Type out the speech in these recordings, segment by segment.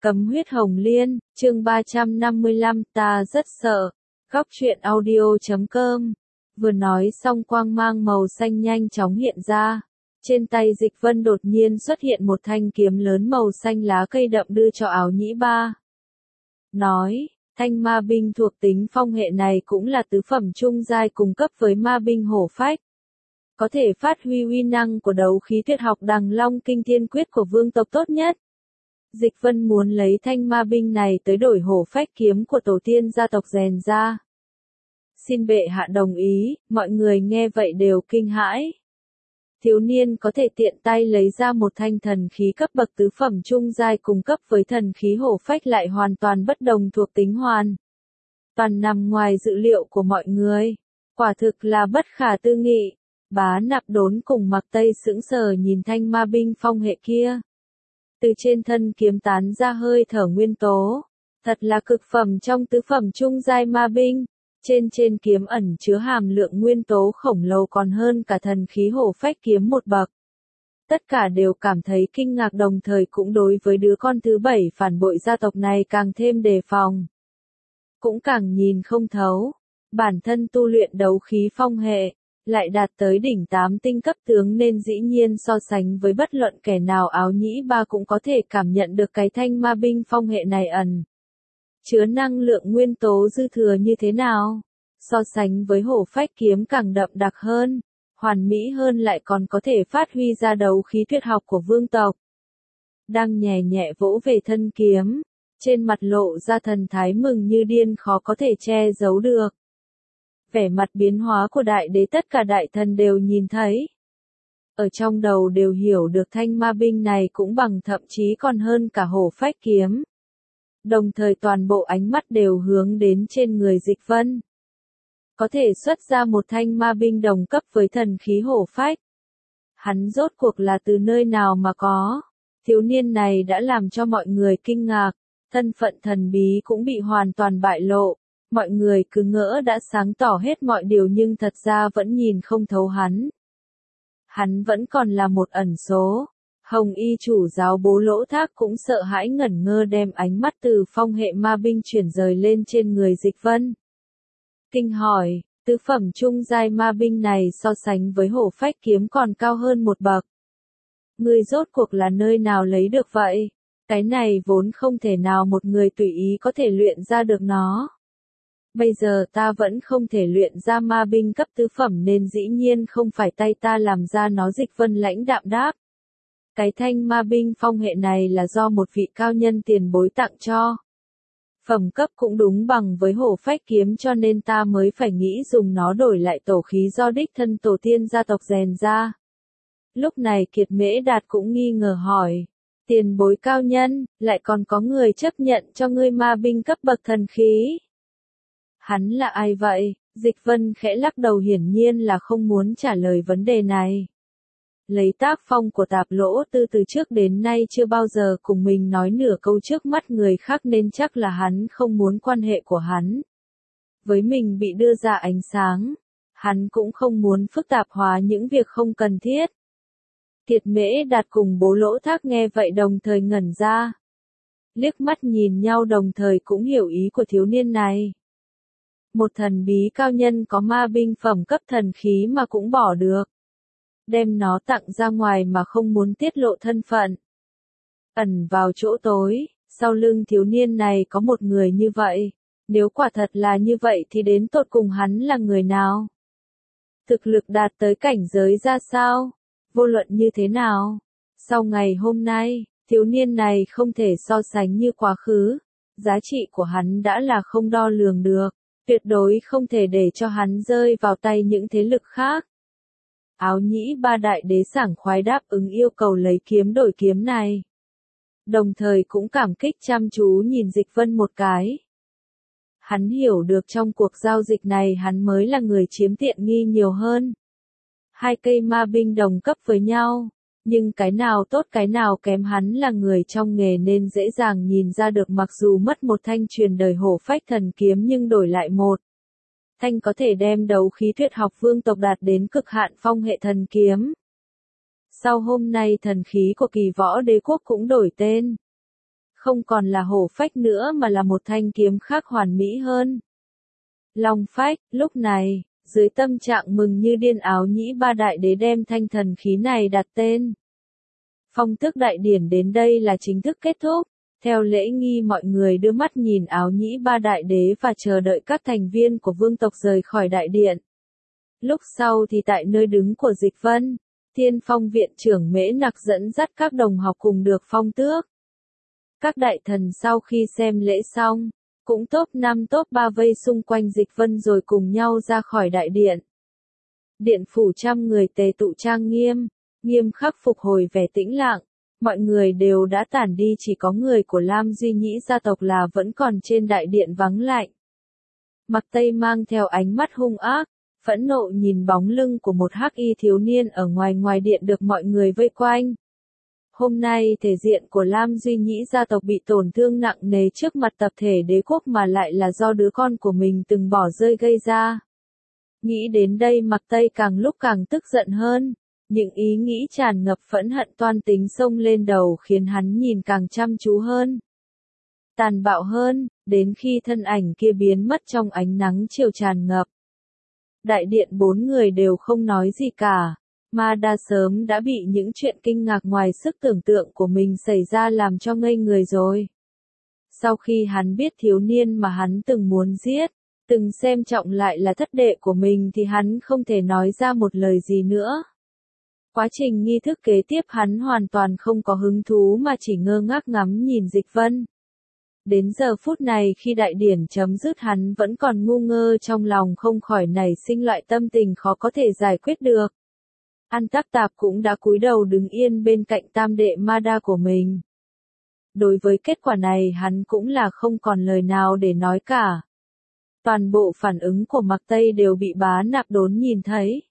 Cấm huyết hồng liên, chương 355, ta rất sợ. Góc truyện audio.com. Vừa nói xong quang mang màu xanh nhanh chóng hiện ra. Trên tay Dịch Vân đột nhiên xuất hiện một thanh kiếm lớn màu xanh lá cây đậm đưa cho Áo Nhĩ Ba. Nói, thanh ma binh thuộc tính phong hệ này cũng là tứ phẩm trung giai cùng cấp với ma binh hổ phách. Có thể phát huy uy năng của đấu khí tuyệt học Đằng Long Kinh Thiên Quyết của vương tộc tốt nhất. Dịch Vân muốn lấy thanh ma binh này tới đổi hổ phách kiếm của tổ tiên gia tộc rèn ra. Xin bệ hạ đồng ý, mọi người nghe vậy đều kinh hãi. Thiếu niên có thể tiện tay lấy ra một thanh thần khí cấp bậc tứ phẩm trung giai cùng cấp với thần khí hổ phách lại hoàn toàn bất đồng thuộc tính hoàn. Toàn nằm ngoài dự liệu của mọi người. Quả thực là bất khả tư nghị. Bá Nạp Đốn cùng Mặc Tây sững sờ nhìn thanh ma binh phong hệ kia. Từ trên thân kiếm tán ra hơi thở nguyên tố. Thật là cực phẩm trong tứ phẩm trung giai ma binh. Trên kiếm ẩn chứa hàm lượng nguyên tố khổng lồ còn hơn cả thần khí hổ phách kiếm một bậc. Tất cả đều cảm thấy kinh ngạc đồng thời cũng đối với đứa con thứ 7 phản bội gia tộc này càng thêm đề phòng. Cũng càng nhìn không thấu. Bản thân tu luyện đấu khí phong hệ, lại đạt tới đỉnh 8 tinh cấp tướng nên dĩ nhiên so sánh với bất luận kẻ nào Áo Nhĩ Ba cũng có thể cảm nhận được cái thanh ma binh phong hệ này ẩn chứa năng lượng nguyên tố dư thừa như thế nào. So sánh với hổ phách kiếm càng đậm đặc hơn, hoàn mỹ hơn lại còn có thể phát huy ra đấu khí tuyệt học của vương tộc. Đang nhẹ nhẹ vỗ về thân kiếm, trên mặt lộ ra thần thái mừng như điên khó có thể che giấu được. Vẻ mặt biến hóa của đại đế tất cả đại thần đều nhìn thấy. Ở trong đầu đều hiểu được thanh ma binh này cũng bằng thậm chí còn hơn cả hổ phách kiếm. Đồng thời toàn bộ ánh mắt đều hướng đến trên người Dịch Vân. Có thể xuất ra một thanh ma binh đồng cấp với thần khí hổ phách. Hắn rốt cuộc là từ nơi nào mà có. Thiếu niên này đã làm cho mọi người kinh ngạc. Thân phận thần bí cũng bị hoàn toàn bại lộ. Mọi người cứ ngỡ đã sáng tỏ hết mọi điều nhưng thật ra vẫn nhìn không thấu hắn. Hắn vẫn còn là một ẩn số. Hồng y chủ giáo Bố Lỗ Thác cũng sợ hãi ngẩn ngơ đem ánh mắt từ phong hệ ma binh chuyển rời lên trên người Dịch Vân. Kinh hỏi, tứ phẩm trung giai ma binh này so sánh với hổ phách kiếm còn cao hơn một bậc. Ngươi rốt cuộc là nơi nào lấy được vậy? Cái này vốn không thể nào một người tùy ý có thể luyện ra được nó. Bây giờ ta vẫn không thể luyện ra ma binh cấp tứ phẩm nên dĩ nhiên không phải tay ta làm ra nó. Dịch Vân lãnh đạm đáp. Cái thanh ma binh phong hệ này là do một vị cao nhân tiền bối tặng cho. Phẩm cấp cũng đúng bằng với hổ phách kiếm cho nên ta mới phải nghĩ dùng nó đổi lại tổ khí do đích thân tổ tiên gia tộc rèn ra. Lúc này Kiệt Mễ Đạt cũng nghi ngờ hỏi. Tiền bối cao nhân, lại còn có người chấp nhận cho ngươi ma binh cấp bậc thần khí. Hắn là ai vậy? Dịch Vân khẽ lắc đầu hiển nhiên là không muốn trả lời vấn đề này. Lấy tác phong của Tạp Lỗ Tư từ trước đến nay chưa bao giờ cùng mình nói nửa câu trước mắt người khác nên chắc là hắn không muốn quan hệ của hắn với mình bị đưa ra ánh sáng. Hắn cũng không muốn phức tạp hóa những việc không cần thiết. Kiệt Mễ Đạt cùng Bố Lỗ Thác nghe vậy đồng thời ngẩn ra. Liếc mắt nhìn nhau đồng thời cũng hiểu ý của thiếu niên này. Một thần bí cao nhân có ma binh phẩm cấp thần khí mà cũng bỏ được. Đem nó tặng ra ngoài mà không muốn tiết lộ thân phận. Ẩn vào chỗ tối, sau lưng thiếu niên này có một người như vậy. Nếu quả thật là như vậy thì đến tột cùng hắn là người nào? Thực lực đạt tới cảnh giới ra sao? Vô luận như thế nào? Sau ngày hôm nay, thiếu niên này không thể so sánh như quá khứ. Giá trị của hắn đã là không đo lường được. Tuyệt đối không thể để cho hắn rơi vào tay những thế lực khác. Áo Nhĩ Ba đại đế sảng khoái đáp ứng yêu cầu lấy kiếm đổi kiếm này. Đồng thời cũng cảm kích chăm chú nhìn Dịch Vân một cái. Hắn hiểu được trong cuộc giao dịch này hắn mới là người chiếm tiện nghi nhiều hơn. Hai cây ma binh đồng cấp với nhau, nhưng cái nào tốt cái nào kém hắn là người trong nghề nên dễ dàng nhìn ra được mặc dù mất một thanh truyền đời hổ phách thần kiếm nhưng đổi lại một thanh có thể đem đấu khí tuyệt học vương tộc đạt đến cực hạn phong hệ thần kiếm. Sau hôm nay thần khí của Kỳ Võ Đế quốc cũng đổi tên. Không còn là hổ phách nữa mà là một thanh kiếm khác hoàn mỹ hơn. Long phách, lúc này, dưới tâm trạng mừng như điên Áo Nhĩ Ba Đại Đế đem thanh thần khí này đặt tên. Phong tước đại điển đến đây là chính thức kết thúc. Theo lễ nghi mọi người đưa mắt nhìn Áo Nhĩ Ba Đại Đế và chờ đợi các thành viên của vương tộc rời khỏi đại điện. Lúc sau thì tại nơi đứng của Dịch Vân, Thiên Phong viện trưởng Mễ Nặc dẫn dắt các đồng học cùng được phong tước. Các đại thần sau khi xem lễ xong, cũng top 5 top 3 vây xung quanh Dịch Vân rồi cùng nhau ra khỏi đại điện. Điện phủ trăm người tề tụ trang nghiêm, nghiêm khắc phục hồi vẻ tĩnh lặng, mọi người đều đã tản đi, chỉ có người của Lam Duy Nhĩ gia tộc là vẫn còn trên đại điện vắng lạnh. Mặc Tây mang theo ánh mắt hung ác, phẫn nộ nhìn bóng lưng của một hắc y thiếu niên ở ngoài điện được mọi người vây quanh. Hôm nay thể diện của Lam Duy Nhĩ gia tộc bị tổn thương nặng nề trước mặt tập thể đế quốc mà lại là do đứa con của mình từng bỏ rơi gây ra. Nghĩ đến đây Mặc Tây càng lúc càng tức giận hơn, những ý nghĩ tràn ngập phẫn hận toan tính xông lên đầu khiến hắn nhìn càng chăm chú hơn. Tàn bạo hơn, đến khi thân ảnh kia biến mất trong ánh nắng chiều tràn ngập. Đại điện 4 người đều không nói gì cả. Ma Đa sớm đã bị những chuyện kinh ngạc ngoài sức tưởng tượng của mình xảy ra làm cho ngây người rồi. Sau khi hắn biết thiếu niên mà hắn từng muốn giết, từng xem trọng lại là thất đệ của mình thì hắn không thể nói ra một lời gì nữa. Quá trình nghi thức kế tiếp hắn hoàn toàn không có hứng thú mà chỉ ngơ ngác ngắm nhìn Dịch Vân. Đến giờ phút này khi đại điển chấm dứt hắn vẫn còn ngu ngơ trong lòng không khỏi nảy sinh loại tâm tình khó có thể giải quyết được. An Tắc Tạp cũng đã cúi đầu đứng yên bên cạnh tam đệ Ma Đa của mình. Đối với kết quả này hắn cũng là không còn lời nào để nói cả. Toàn bộ phản ứng của Mặc Tây đều bị Bá Nạp Đốn nhìn thấy.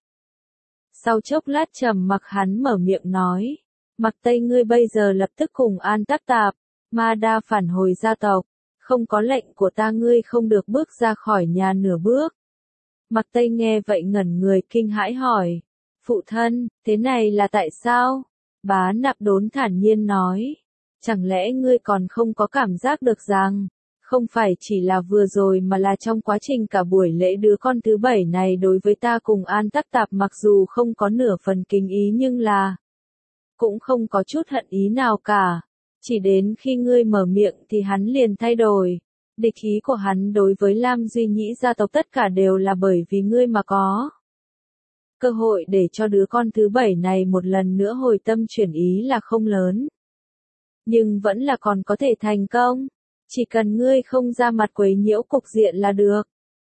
Sau chốc lát trầm mặc hắn mở miệng nói, Mặc Tây ngươi bây giờ lập tức cùng An Tắc Tạp, Ma Đa phản hồi gia tộc, không có lệnh của ta ngươi không được bước ra khỏi nhà nửa bước. Mặc Tây nghe vậy ngẩn người kinh hãi hỏi, phụ thân, thế này là tại sao? Bá Nạp Đốn thản nhiên nói, chẳng lẽ ngươi còn không có cảm giác được rằng, không phải chỉ là vừa rồi mà là trong quá trình cả buổi lễ đứa con thứ 7 này đối với ta cùng An Tắc Tạp mặc dù không có nửa phần kính ý nhưng là cũng không có chút hận ý nào cả. Chỉ đến khi ngươi mở miệng thì hắn liền thay đổi. Địch ý của hắn đối với Lam Duy Nhĩ gia tộc tất cả đều là bởi vì ngươi mà có. Cơ hội để cho đứa con thứ 7 này một lần nữa hồi tâm chuyển ý là không lớn. Nhưng vẫn là còn có thể thành công. Chỉ cần ngươi không ra mặt quấy nhiễu cục diện là được.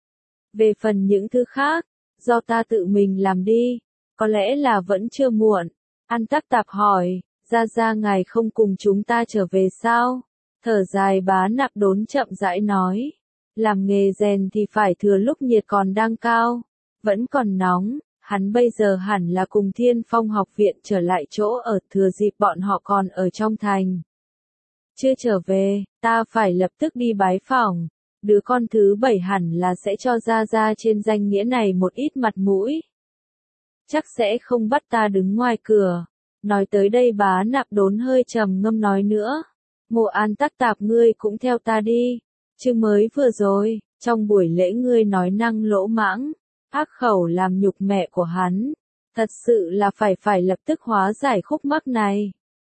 Về phần những thứ khác, do ta tự mình làm đi. Có lẽ là vẫn chưa muộn. An Tắc Tạp hỏi, ra ngài không cùng chúng ta trở về sao? Thở dài Bá Nạp Đốn chậm rãi nói. Làm nghề rèn thì phải thừa lúc nhiệt còn đang cao. Vẫn còn nóng. Hắn bây giờ hẳn là cùng Thiên Phong học viện trở lại chỗ ở thừa dịp bọn họ còn ở trong thành. Chưa trở về, ta phải lập tức đi bái phỏng. Đứa con thứ 7 hẳn là sẽ cho ra trên danh nghĩa này một ít mặt mũi. Chắc sẽ không bắt ta đứng ngoài cửa. Nói tới đây Bá Nạp Đốn hơi trầm ngâm nói nữa. Mộ An Tắc Tạp ngươi cũng theo ta đi. Chứ mới vừa rồi, trong buổi lễ ngươi nói năng lỗ mãng. Ác khẩu làm nhục mẹ của hắn. Thật sự là phải lập tức hóa giải khúc mắc này.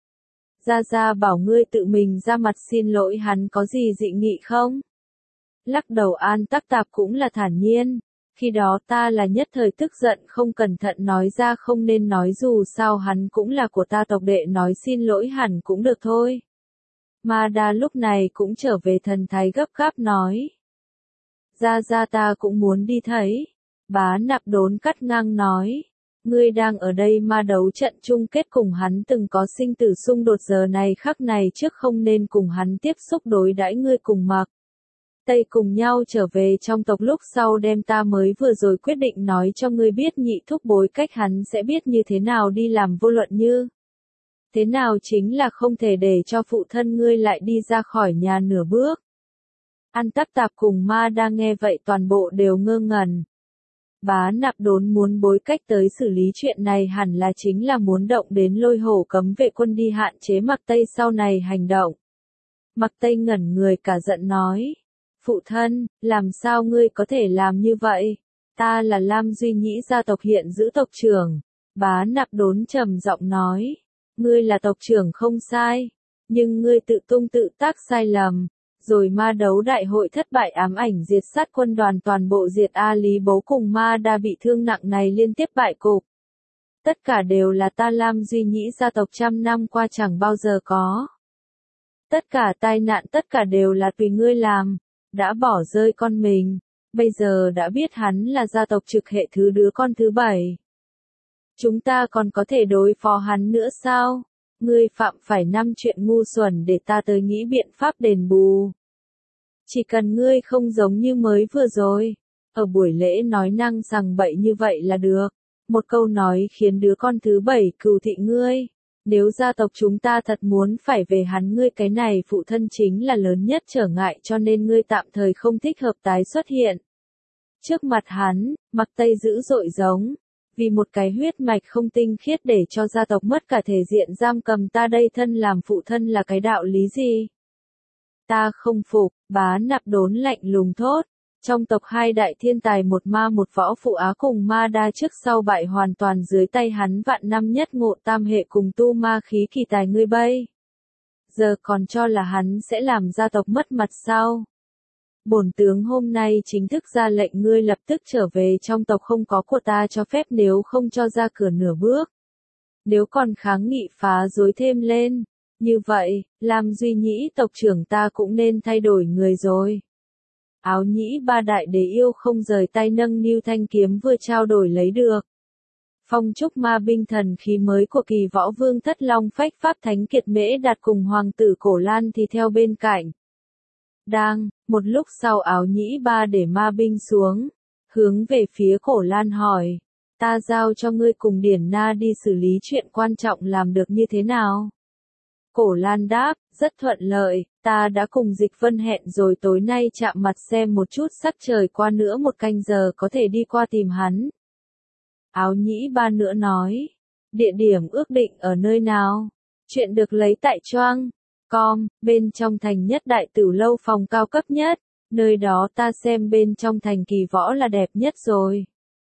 Ra bảo ngươi tự mình ra mặt xin lỗi hắn có gì dị nghị không? Lắc đầu An Tắc Tạp cũng là thản nhiên. Khi đó ta là nhất thời tức giận không cẩn thận nói ra không nên nói dù sao hắn cũng là của ta tộc đệ nói xin lỗi hẳn cũng được thôi. Ma Đa lúc này cũng trở về thần thái gấp gáp nói. Ra ta cũng muốn đi thấy. Bá Nạp Đốn cắt ngang nói. Ngươi đang ở đây mà đấu trận chung kết cùng hắn từng có sinh tử xung đột giờ này khắc này trước không nên cùng hắn tiếp xúc đối đãi ngươi cùng Mặc Tây cùng nhau trở về trong tộc lúc sau đem ta mới vừa rồi quyết định nói cho ngươi biết nhị thúc bối cách hắn sẽ biết như thế nào đi làm vô luận như. Thế nào chính là không thể để cho phụ thân ngươi lại đi ra khỏi nhà nửa bước. An Tắc Tạp cùng Ma Đa nghe vậy toàn bộ đều ngơ ngẩn. Bá Nạp Đốn muốn bối cách tới xử lý chuyện này hẳn là chính là muốn động đến lôi hổ cấm vệ quân đi hạn chế Mặc Tây sau này hành động. Mặc Tây ngẩn người cả giận nói. Phụ thân, làm sao ngươi có thể làm như vậy? Ta là Lam Duy Nhĩ gia tộc hiện giữ tộc trưởng. Bá Nạp Đốn trầm giọng nói. Ngươi là tộc trưởng không sai. Nhưng ngươi tự tung tự tác sai lầm. Rồi ma đấu đại hội thất bại ám ảnh diệt sát quân đoàn toàn bộ diệt A Lý Bố cùng Ma Đa bị thương nặng này liên tiếp bại cục. Tất cả đều là ta Lam Duy Nhĩ gia tộc trăm năm qua chẳng bao giờ có. Tất cả tai nạn tất cả đều là tùy ngươi làm, đã bỏ rơi con mình, bây giờ đã biết hắn là gia tộc trực hệ thứ đứa con thứ 7. Chúng ta còn có thể đối phó hắn nữa sao? Ngươi phạm phải 5 chuyện ngu xuẩn để ta tới nghĩ biện pháp đền bù. Chỉ cần ngươi không giống như mới vừa rồi, ở buổi lễ nói năng sằng bậy như vậy là được. Một câu nói khiến đứa con thứ 7 cừu thị ngươi. Nếu gia tộc chúng ta thật muốn phải về hắn ngươi cái này phụ thân chính là lớn nhất trở ngại cho nên ngươi tạm thời không thích hợp tái xuất hiện. Trước mặt hắn, Mặc Tây dữ dội giống. Vì một cái huyết mạch không tinh khiết để cho gia tộc mất cả thể diện giam cầm ta đây thân làm phụ thân là cái đạo lý gì? Ta không phục, Bá Nạp Đốn lạnh lùng thốt. Trong tộc hai đại thiên tài một ma một võ phụ Á cùng Ma Đa trước sau bại hoàn toàn dưới tay hắn vạn năm nhất ngộ tam hệ cùng tu ma khí kỳ tài ngươi bây. Giờ còn cho là hắn sẽ làm gia tộc mất mặt sao? Bổn tướng hôm nay chính thức ra lệnh ngươi lập tức trở về trong tộc không có của ta cho phép nếu không cho ra cửa nửa bước. Nếu còn kháng nghị phá rối thêm lên, như vậy, Lam Duy Nhĩ tộc trưởng ta cũng nên thay đổi người rồi. Áo Nhĩ ba đại đế yêu không rời tay nâng niu thanh kiếm vừa trao đổi lấy được. Phong trúc ma binh thần khí mới của kỳ võ vương thất long phách pháp thánh kiệt mễ đạt cùng hoàng tử Cổ Lan thì theo bên cạnh. Một lúc sau Áo Nhĩ ba để ma binh xuống, hướng về phía Cổ Lan hỏi, ta giao cho ngươi cùng Điển Na đi xử lý chuyện quan trọng làm được như thế nào? Cổ Lan đáp, rất thuận lợi, ta đã cùng Dịch Vân hẹn rồi tối nay chạm mặt xem một chút sắc trời qua nữa 1 canh giờ có thể đi qua tìm hắn. Áo Nhĩ ba nữa nói, địa điểm ước định ở nơi nào? Chuyện được lấy tại Choang.com, bên trong thành nhất đại tửu lâu phòng cao cấp nhất, nơi đó ta xem bên trong thành kỳ võ là đẹp nhất rồi.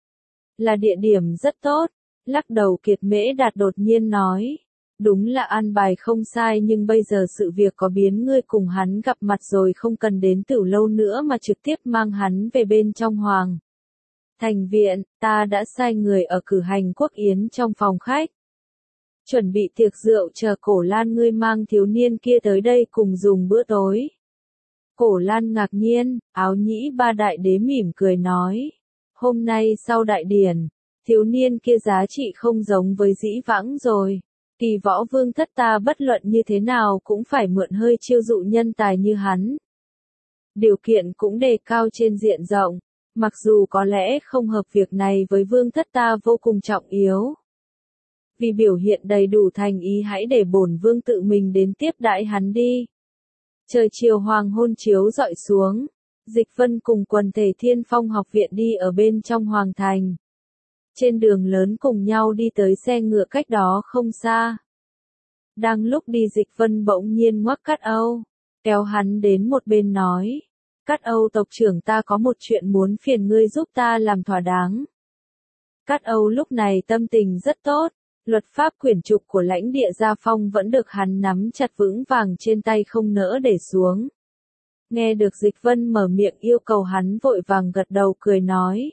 Là địa điểm rất tốt, lắc đầu Kiệt Mễ Đạt đột nhiên nói. Đúng là an bài không sai nhưng bây giờ sự việc có biến ngươi cùng hắn gặp mặt rồi không cần đến tửu lâu nữa mà trực tiếp mang hắn về bên trong hoàng. Thành viện, ta đã sai người ở cử hành quốc yến trong phòng khách. Chuẩn bị tiệc rượu chờ Cổ Lan ngươi mang thiếu niên kia tới đây cùng dùng bữa tối. Cổ Lan ngạc nhiên, Áo Nhĩ ba đại đế mỉm cười nói. Hôm nay sau đại điển, thiếu niên kia giá trị không giống với dĩ vãng rồi. Kỳ võ vương thất ta bất luận như thế nào cũng phải mượn hơi chiêu dụ nhân tài như hắn. Điều kiện cũng đề cao trên diện rộng, mặc dù có lẽ không hợp việc này với vương thất ta vô cùng trọng yếu. Vì biểu hiện đầy đủ thành ý hãy để bổn vương tự mình đến tiếp đãi hắn đi. Trời chiều hoàng hôn chiếu rọi xuống, Dịch Vân cùng quần thể Thiên Phong học viện đi ở bên trong hoàng thành. Trên đường lớn cùng nhau đi tới xe ngựa cách đó không xa. Đang lúc đi Dịch Vân bỗng nhiên ngoắc Cát Âu, kéo hắn đến một bên nói. Cát Âu tộc trưởng ta có một chuyện muốn phiền ngươi giúp ta làm thỏa đáng. Cát Âu lúc này tâm tình rất tốt, luật pháp quyển trục của lãnh địa Gia Phong vẫn được hắn nắm chặt vững vàng trên tay không nỡ để xuống. Nghe được Dịch Vân mở miệng yêu cầu hắn vội vàng gật đầu cười nói.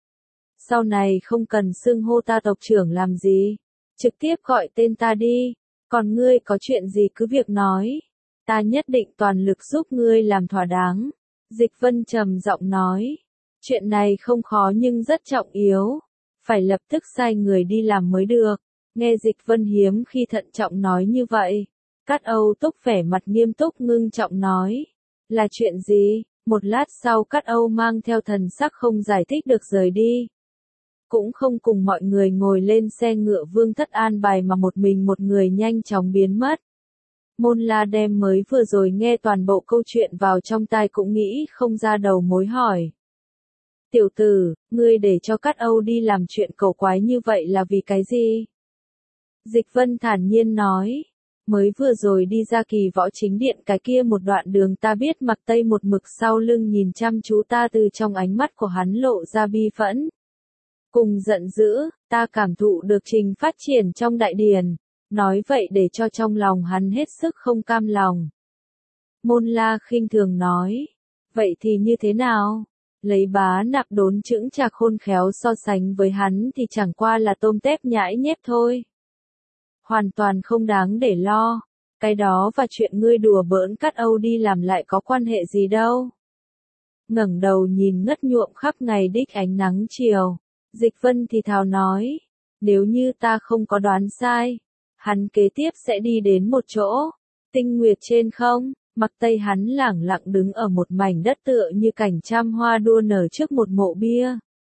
Sau này không cần xưng hô ta tộc trưởng làm gì, trực tiếp gọi tên ta đi, còn ngươi có chuyện gì cứ việc nói, ta nhất định toàn lực giúp ngươi làm thỏa đáng. Dịch Vân trầm giọng nói, chuyện này không khó nhưng rất trọng yếu, phải lập tức sai người đi làm mới được. Nghe Dịch Vân hiếm khi thận trọng nói như vậy, Cát Âu Túc vẻ mặt nghiêm túc ngưng trọng nói, là chuyện gì? Một lát sau Cát Âu mang theo thần sắc không giải thích được rời đi. Cũng không cùng mọi người ngồi lên xe ngựa vương thất an bài mà một mình một người nhanh chóng biến mất. Môn La đem mới vừa rồi nghe toàn bộ câu chuyện vào trong tai cũng nghĩ không ra đầu mối hỏi. Tiểu tử, ngươi để cho Cát Âu đi làm chuyện cầu quái như vậy là vì cái gì? Dịch Vân thản nhiên nói. Mới vừa rồi đi ra Kỳ Võ chính điện cái kia một đoạn đường ta biết Mạc Tây một mực sau lưng nhìn chăm chú ta, từ trong ánh mắt của hắn lộ ra bi phẫn. Cùng giận dữ, ta cảm thụ được trình phát triển trong đại điển, nói vậy để cho trong lòng hắn hết sức không cam lòng. Môn La khinh thường nói, vậy thì như thế nào? Lấy Bá Nạp đốn chững chạc khôn khéo so sánh với hắn thì chẳng qua là tôm tép nhãi nhép thôi. Hoàn toàn không đáng để lo, cái đó và chuyện ngươi đùa bỡn cắt Âu đi làm lại có quan hệ gì đâu. Ngẩng đầu nhìn ngất nhuộm khắp ngày đích ánh nắng chiều, Dịch Vân thì thào nói, nếu như ta không có đoán sai, hắn kế tiếp sẽ đi đến một chỗ, tinh nguyệt trên không. Mặc Tây hắn lẳng lặng đứng ở một mảnh đất tựa như cảnh trăm hoa đua nở trước một mộ bia.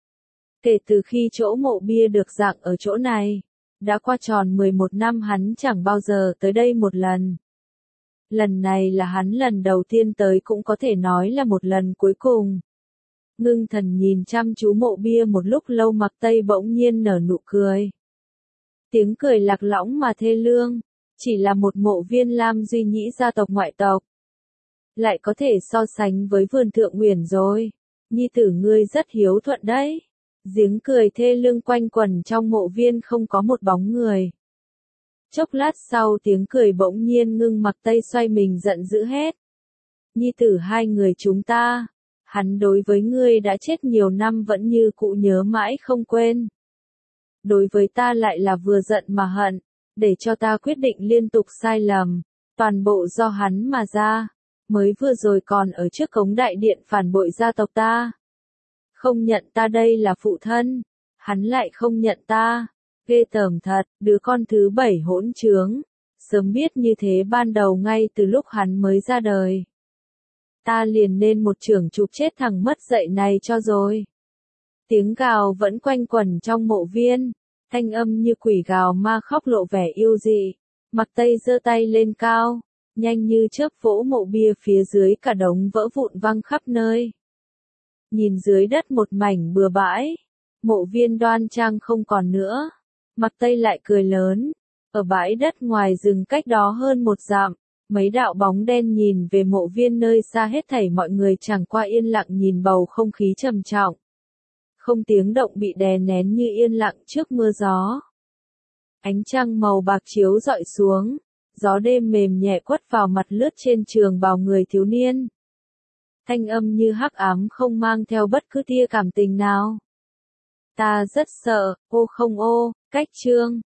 Kể từ khi chỗ mộ bia được dựng ở chỗ này, đã qua tròn 11 năm hắn chẳng bao giờ tới đây một lần. Lần này là hắn lần đầu tiên tới, cũng có thể nói là một lần cuối cùng. Ngưng thần nhìn chăm chú mộ bia một lúc lâu, Mặc Tây bỗng nhiên nở nụ cười. Tiếng cười lạc lõng mà thê lương, chỉ là một mộ viên Lam Duy Nhĩ gia tộc ngoại tộc. Lại có thể so sánh với vườn Thượng Uyển rồi. Nhi tử ngươi rất hiếu thuận đấy. Giếng cười thê lương quanh quẩn trong mộ viên, không có một bóng người. Chốc lát sau tiếng cười bỗng nhiên ngưng, Mặc Tây xoay mình giận dữ hét. Nhi tử hai người chúng ta, hắn đối với ngươi đã chết nhiều năm vẫn như cũ nhớ mãi không quên. Đối với ta lại là vừa giận mà hận, để cho ta quyết định liên tục sai lầm, toàn bộ do hắn mà ra. Mới vừa rồi còn ở trước cống đại điện phản bội gia tộc ta. Không nhận ta đây là phụ thân, hắn lại không nhận ta. Ghê tởm thật, đứa con thứ 7 hỗn trướng. Sớm biết như thế ban đầu ngay từ lúc hắn mới ra đời, ta liền nên một chưởng chụp chết thằng mất dạy này cho rồi. Tiếng gào vẫn quanh quẩn trong mộ viên, thanh âm như quỷ gào ma khóc lộ vẻ yêu dị. Mặc Tây giơ tay lên cao, nhanh như chớp vỗ mộ bia, phía dưới cả đống vỡ vụn văng khắp nơi. Nhìn dưới đất một mảnh bừa bãi, mộ viên đoan trang không còn nữa. Mặc Tây lại cười lớn, ở bãi đất ngoài rừng cách đó hơn 1 dặm, mấy đạo bóng đen nhìn về mộ viên nơi xa, hết thảy mọi người chẳng qua yên lặng nhìn bầu không khí trầm trọng. Không tiếng động bị đè nén như yên lặng trước mưa gió. Ánh trăng màu bạc chiếu rọi xuống. Gió đêm mềm nhẹ quất vào mặt, lướt trên trường bào người thiếu niên. Thanh âm như hắc ám, không mang theo bất cứ tia cảm tình nào. Ta rất sợ, ô không ô, cách chương.